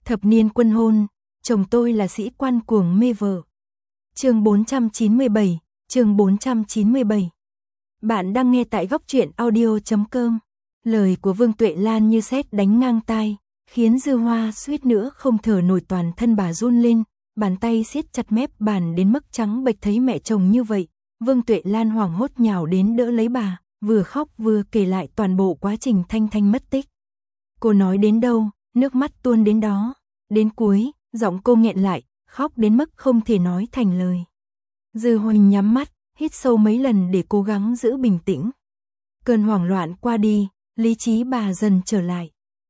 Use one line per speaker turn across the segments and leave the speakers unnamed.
Thập niên quân hôn, chồng tôi là sĩ quan cuồng mê vợ. Chương 497, chương 497. Bạn đang nghe tại góc truyện audio.com. Lời của Vương Tuệ Lan như sét đánh ngang tai, khiến Dư Hoa suýt nữa không thở nổi, toàn thân bà run lên, bàn tay siết chặt mép bàn đến mức trắng bệch. Thấy mẹ chồng như vậy, Vương Tuệ Lan hoảng hốt nhào đến đỡ lấy bà, vừa khóc vừa kể lại toàn bộ quá trình Thanh Thanh mất tích. Cô nói đến đâu, nước mắt tuôn đến đó, đến cuối, giọng cô nghẹn lại, khóc đến mức không thể nói thành lời. Dư Hoành nhắm mắt, hít sâu mấy lần để cố gắng giữ bình tĩnh. Cơn hoảng loạn qua đi, lý trí bà dần trở lại.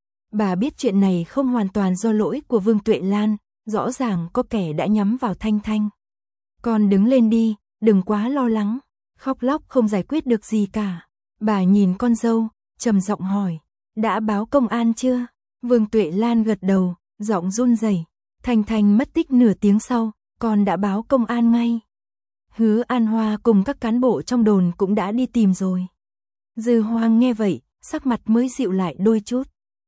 Bà biết chuyện này không hoàn toàn do lỗi của Vương Tuệ Lan, rõ ràng có kẻ đã nhắm vào Thanh Thanh. Con đứng lên đi, đừng quá lo lắng, khóc lóc không giải quyết được gì cả. Bà nhìn con dâu, trầm giọng hỏi, đã báo công an chưa? Vương Tuệ Lan gật đầu, giọng run rẩy. Thanh Thanh mất tích nửa tiếng sau, con đã báo công an ngay. Hứa An Hoa cùng các cán bộ trong đồn cũng đã đi tìm rồi. Dư Hoang nghe vậy, sắc mặt mới dịu lại đôi chút.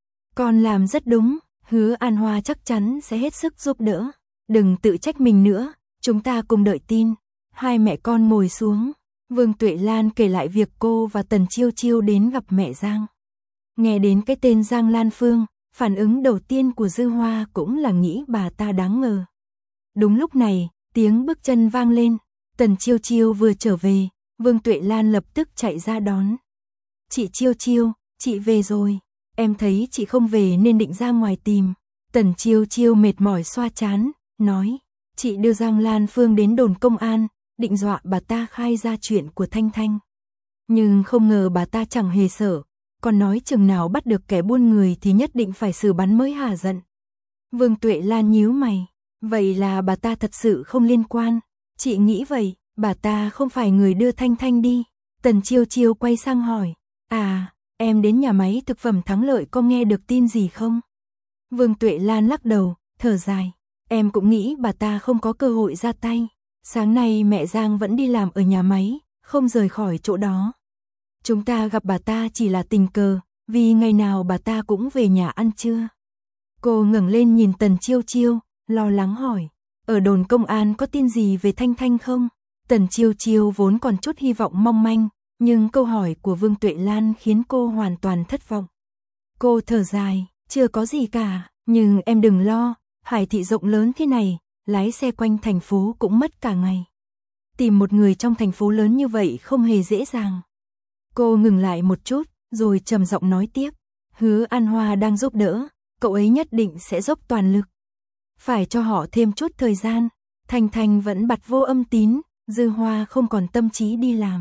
Con làm rất đúng, Hứa An Hoa chắc chắn sẽ hết sức giúp đỡ. Đừng tự trách mình nữa, chúng ta cùng đợi tin. Hai mẹ con ngồi xuống, Vương Tuệ Lan kể lại việc cô và Tần Chiêu Chiêu đến gặp mẹ Giang. Nghe đến cái tên Giang Lan Phương, phản ứng đầu tiên của Dư Hoa cũng là nghĩ bà ta đáng ngờ. Đúng lúc này, tiếng bước chân vang lên, Tần Chiêu Chiêu vừa trở về, Vương Tuệ Lan lập tức chạy ra đón. Chị Chiêu Chiêu, chị về rồi, em thấy chị không về nên định ra ngoài tìm. Tần Chiêu Chiêu mệt mỏi xoa trán, nói, chị đưa Giang Lan Phương đến đồn công an, định dọa bà ta khai ra chuyện của Thanh Thanh. Nhưng không ngờ bà ta chẳng hề sợ, còn nói chừng nào bắt được kẻ buôn người thì nhất định phải xử bắn mới hả giận. Vương Tuệ Lan nhíu mày, vậy là bà ta thật sự không liên quan. Chị nghĩ vậy, bà ta không phải người đưa Thanh Thanh đi. Tần Chiêu Chiêu quay sang hỏi, à, em đến nhà máy thực phẩm Thắng Lợi có nghe được tin gì không? Vương Tuệ Lan lắc đầu, thở dài, em cũng nghĩ bà ta không có cơ hội ra tay. Sáng nay mẹ Giang vẫn đi làm ở nhà máy, không rời khỏi chỗ đó. Chúng ta gặp bà ta chỉ là tình cờ, vì ngày nào bà ta cũng về nhà ăn trưa. Cô ngẩng lên nhìn Tần Chiêu Chiêu, lo lắng hỏi, ở đồn công an có tin gì về Thanh Thanh không? Tần Chiêu Chiêu vốn còn chút hy vọng mong manh, nhưng câu hỏi của Vương Tuệ Lan khiến cô hoàn toàn thất vọng. Cô thở dài, chưa có gì cả, nhưng em đừng lo, Hải thị rộng lớn thế này, lái xe quanh thành phố cũng mất cả ngày. Tìm một người trong thành phố lớn như vậy không hề dễ dàng. Cô ngừng lại một chút, rồi trầm giọng nói tiếp, Hứa An Hoa đang giúp đỡ, cậu ấy nhất định sẽ dốc toàn lực. Phải cho họ thêm chút thời gian. Thanh Thanh vẫn bặt vô âm tín, Dư Hoa không còn tâm trí đi làm.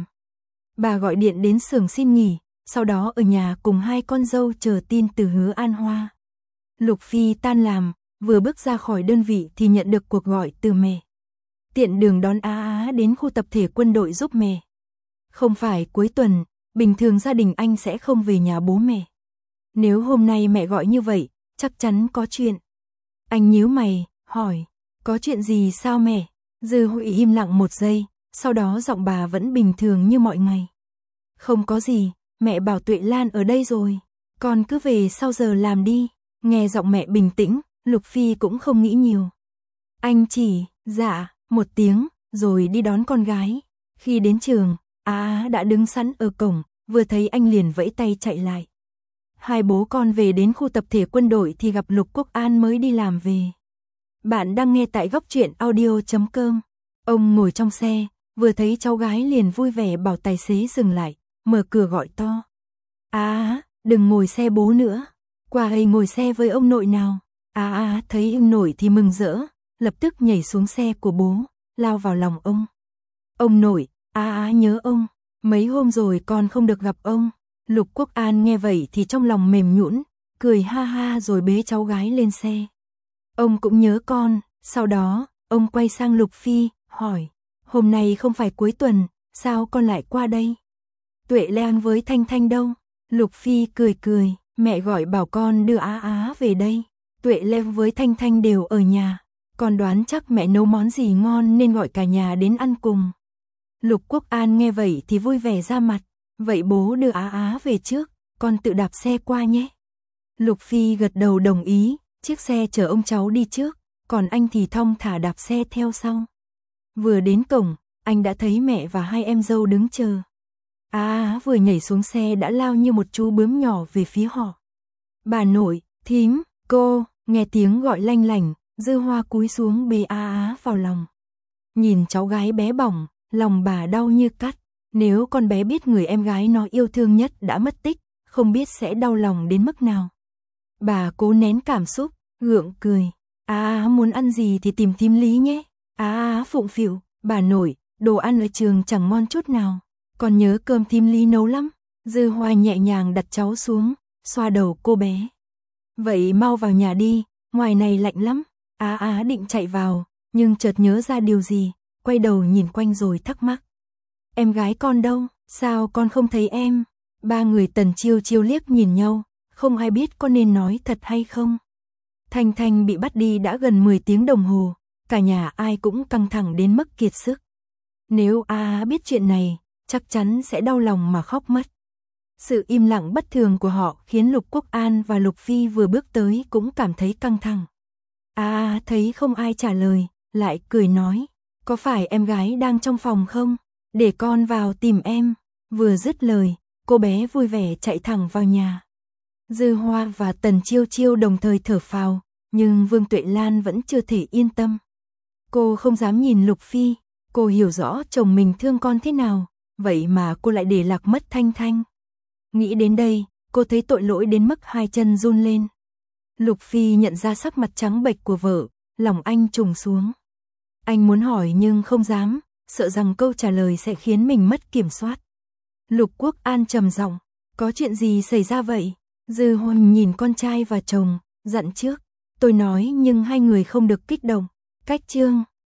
Bà gọi điện đến xưởng xin nghỉ, sau đó ở nhà cùng hai con dâu chờ tin từ Hứa An Hoa. Lục Phi tan làm, vừa bước ra khỏi đơn vị thì nhận được cuộc gọi từ mẹ. Tiện đường đón Á Á đến khu tập thể quân đội giúp mẹ. Không phải cuối tuần, bình thường gia đình anh sẽ không về nhà bố mẹ. Nếu hôm nay mẹ gọi như vậy, chắc chắn có chuyện. Anh nhíu mày, hỏi, có chuyện gì sao mẹ? Dư Huệ im lặng một giây, sau đó giọng bà vẫn bình thường như mọi ngày. Không có gì, mẹ bảo Tuệ Lan ở đây rồi, con cứ về sau giờ làm đi. Nghe giọng mẹ bình tĩnh, Lục Phi cũng không nghĩ nhiều. Anh chỉ, dạ, một tiếng, rồi đi đón con gái. Khi đến trường, Á đã đứng sẵn ở cổng, vừa thấy anh liền vẫy tay chạy lại. Hai bố con về đến khu tập thể quân đội thì gặp Lục Quốc An mới đi làm về. Bạn đang nghe tại góc truyện audio.com. Ông ngồi trong xe, vừa thấy cháu gái liền vui vẻ bảo tài xế dừng lại, mở cửa gọi to. Á, đừng ngồi xe bố nữa, qua đây ngồi xe với ông nội nào. Á thấy ông nội thì mừng rỡ, lập tức nhảy xuống xe của bố, lao vào lòng ông. Ông nội, Á nhớ ông, mấy hôm rồi con không được gặp ông. Lục Quốc An nghe vậy thì trong lòng mềm nhũn, cười ha ha rồi bế cháu gái lên xe. Ông cũng nhớ con, sau đó, ông quay sang Lục Phi, hỏi, hôm nay không phải cuối tuần, sao con lại qua đây? Tuệ Lan với Thanh Thanh đâu? Lục Phi cười cười, mẹ gọi bảo con đưa Á về đây. Tuệ Lan với Thanh Thanh đều ở nhà, con đoán chắc mẹ nấu món gì ngon nên gọi cả nhà đến ăn cùng. Lục Quốc An nghe vậy thì vui vẻ ra mặt, vậy bố đưa Á về trước, con tự đạp xe qua nhé. Lục Phi gật đầu đồng ý, Chiếc xe chở ông cháu đi trước, còn anh thì thong thả đạp xe theo sau. Vừa đến cổng, anh đã thấy mẹ và hai em dâu đứng chờ. Á vừa nhảy xuống xe đã lao như một chú bướm nhỏ về phía họ. Bà nội, thím, cô, nghe tiếng gọi lanh lảnh, Dư Hoa cúi xuống bế Á vào lòng. Nhìn cháu gái bé bỏng, lòng bà đau như cắt. Nếu con bé biết người em gái nó yêu thương nhất đã mất tích, không biết sẽ đau lòng đến mức nào. Bà cố nén cảm xúc, gượng cười. Muốn ăn gì thì tìm thím Lý nhé. Phụng phịu, bà nội, đồ ăn ở trường chẳng ngon chút nào. Con nhớ cơm thím Lý nấu lắm. Dư Hoa nhẹ nhàng đặt cháu xuống, xoa đầu cô bé. Vậy mau vào nhà đi, ngoài này lạnh lắm. Định chạy vào, nhưng chợt nhớ ra điều gì, quay đầu nhìn quanh rồi thắc mắc. Em gái con đâu, sao con không thấy em? Ba người Tần Chiêu Chiêu liếc nhìn nhau, không ai biết có nên nói thật hay không. Thanh Thanh bị bắt đi đã gần 10 tiếng đồng hồ, cả nhà ai cũng căng thẳng đến mức kiệt sức. Nếu biết chuyện này, chắc chắn sẽ đau lòng mà khóc mất. Sự im lặng bất thường của họ khiến Lục Quốc An và Lục Phi vừa bước tới cũng cảm thấy căng thẳng. Thấy không ai trả lời, lại cười nói, có phải em gái đang trong phòng không? Để con vào tìm em. Vừa dứt lời, cô bé vui vẻ chạy thẳng vào nhà. Dư Hoa và Tần Chiêu Chiêu đồng thời thở phào, nhưng Vương Tuệ Lan vẫn chưa thể yên tâm. Cô không dám nhìn Lục Phi, cô hiểu rõ chồng mình thương con thế nào, vậy mà cô lại để lạc mất Thanh Thanh. Nghĩ đến đây, cô thấy tội lỗi đến mức hai chân run lên. Lục Phi nhận ra sắc mặt trắng bệch của vợ, lòng anh trùng xuống. Anh muốn hỏi nhưng không dám, sợ rằng câu trả lời sẽ khiến mình mất kiểm soát. Lục Quốc An trầm giọng, có chuyện gì xảy ra vậy? Dư Hoa nhìn con trai và chồng, dặn trước. Tôi nói nhưng hai người không được kích động. Cách chương